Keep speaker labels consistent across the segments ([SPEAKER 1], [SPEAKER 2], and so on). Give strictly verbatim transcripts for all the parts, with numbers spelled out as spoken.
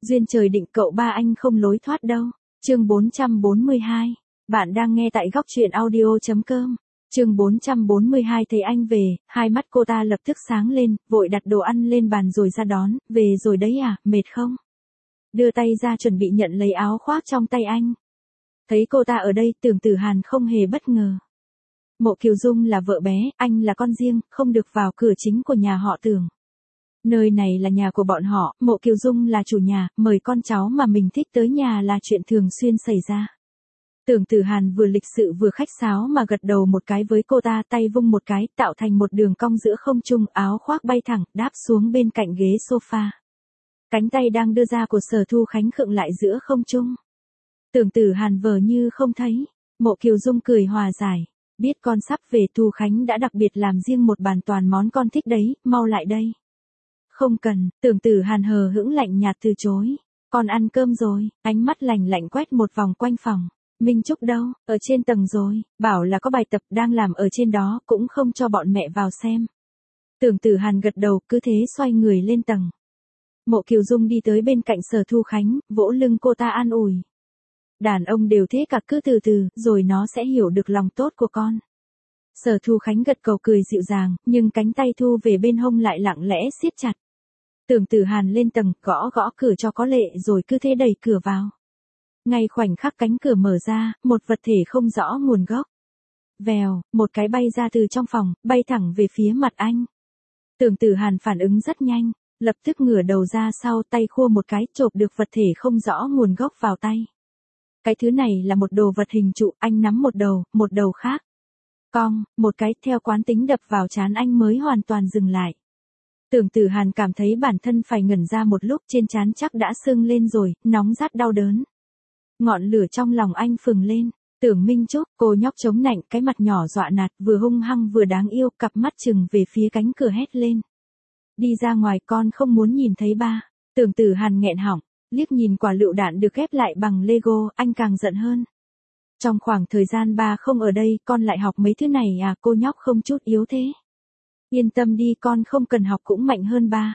[SPEAKER 1] Duyên trời định cậu ba anh không lối thoát đâu. Chương bốn trăm bốn mươi hai. Bạn đang nghe tại góc truyện audio.com. Chương bốn trăm bốn mươi hai thấy anh về, hai mắt cô ta lập tức sáng lên, vội đặt đồ ăn lên bàn rồi ra đón, về rồi đấy à, mệt không? Đưa tay ra chuẩn bị nhận lấy áo khoác trong tay anh. Thấy cô ta ở đây, Tưởng Tử Hàn không hề bất ngờ. Mộ Kiều Dung là vợ bé, anh là con riêng, không được vào cửa chính của nhà họ Tưởng. Nơi này là nhà của bọn họ, Mộ Kiều Dung là chủ nhà, mời con cháu mà mình thích tới nhà là chuyện thường xuyên xảy ra. Tưởng Tử Hàn vừa lịch sự vừa khách sáo mà gật đầu một cái với cô ta, tay vung một cái, tạo thành một đường cong giữa không trung, áo khoác bay thẳng, đáp xuống bên cạnh ghế sofa. Cánh tay đang đưa ra của Sở Thu Khánh khựng lại giữa không trung. Tưởng Tử Hàn vờ như không thấy, Mộ Kiều Dung cười hòa giải, biết con sắp về, Thu Khánh đã đặc biệt làm riêng một bàn toàn món con thích đấy, mau lại đây. Không cần, Tưởng Tử Hàn hờ hững lạnh nhạt từ chối. Con ăn cơm rồi, ánh mắt lạnh lạnh quét một vòng quanh phòng. Minh Trúc đâu, ở trên tầng rồi, bảo là có bài tập đang làm ở trên đó, cũng không cho bọn mẹ vào xem. Tưởng Tử Hàn gật đầu, cứ thế xoay người lên tầng. Mộ Kiều Dung đi tới bên cạnh Sở Thu Khánh, vỗ lưng cô ta an ủi. Đàn ông đều thế cả, cứ từ từ, rồi nó sẽ hiểu được lòng tốt của con. Sở Thu Khánh gật cầu cười dịu dàng, nhưng cánh tay thu về bên hông lại lặng lẽ siết chặt. Tưởng Tử Hàn lên tầng, gõ gõ cửa cho có lệ rồi cứ thế đẩy cửa vào. Ngay khoảnh khắc cánh cửa mở ra, một vật thể không rõ nguồn gốc. Vèo, một cái bay ra từ trong phòng, bay thẳng về phía mặt anh. Tưởng Tử Hàn phản ứng rất nhanh, lập tức ngửa đầu ra sau, tay khua một cái, chộp được vật thể không rõ nguồn gốc vào tay. Cái thứ này là một đồ vật hình trụ, anh nắm một đầu, một đầu khác. Cong, một cái, theo quán tính đập vào trán anh mới hoàn toàn dừng lại. Tưởng Tử Hàn cảm thấy bản thân phải ngẩn ra một lúc, trên trán chắc đã sưng lên rồi, nóng rát đau đớn. Ngọn lửa trong lòng anh phừng lên. Tưởng Minh Trúc, cô nhóc chống nạnh, cái mặt nhỏ dọa nạt, vừa hung hăng vừa đáng yêu, cặp mắt trừng về phía cánh cửa hét lên. Đi ra ngoài, con không muốn nhìn thấy ba. Tưởng Tử Hàn nghẹn họng, liếc nhìn quả lựu đạn được ghép lại bằng Lego, anh càng giận hơn. Trong khoảng thời gian ba không ở đây, con lại học mấy thứ này à, cô nhóc không chút yếu thế. Yên tâm đi, con không cần học cũng mạnh hơn ba.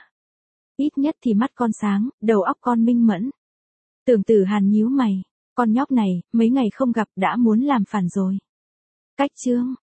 [SPEAKER 1] Ít nhất thì mắt con sáng, đầu óc con minh mẫn. Tưởng Tử Hàn nhíu mày, con nhóc này, mấy ngày không gặp đã muốn làm phản rồi. Cách chương,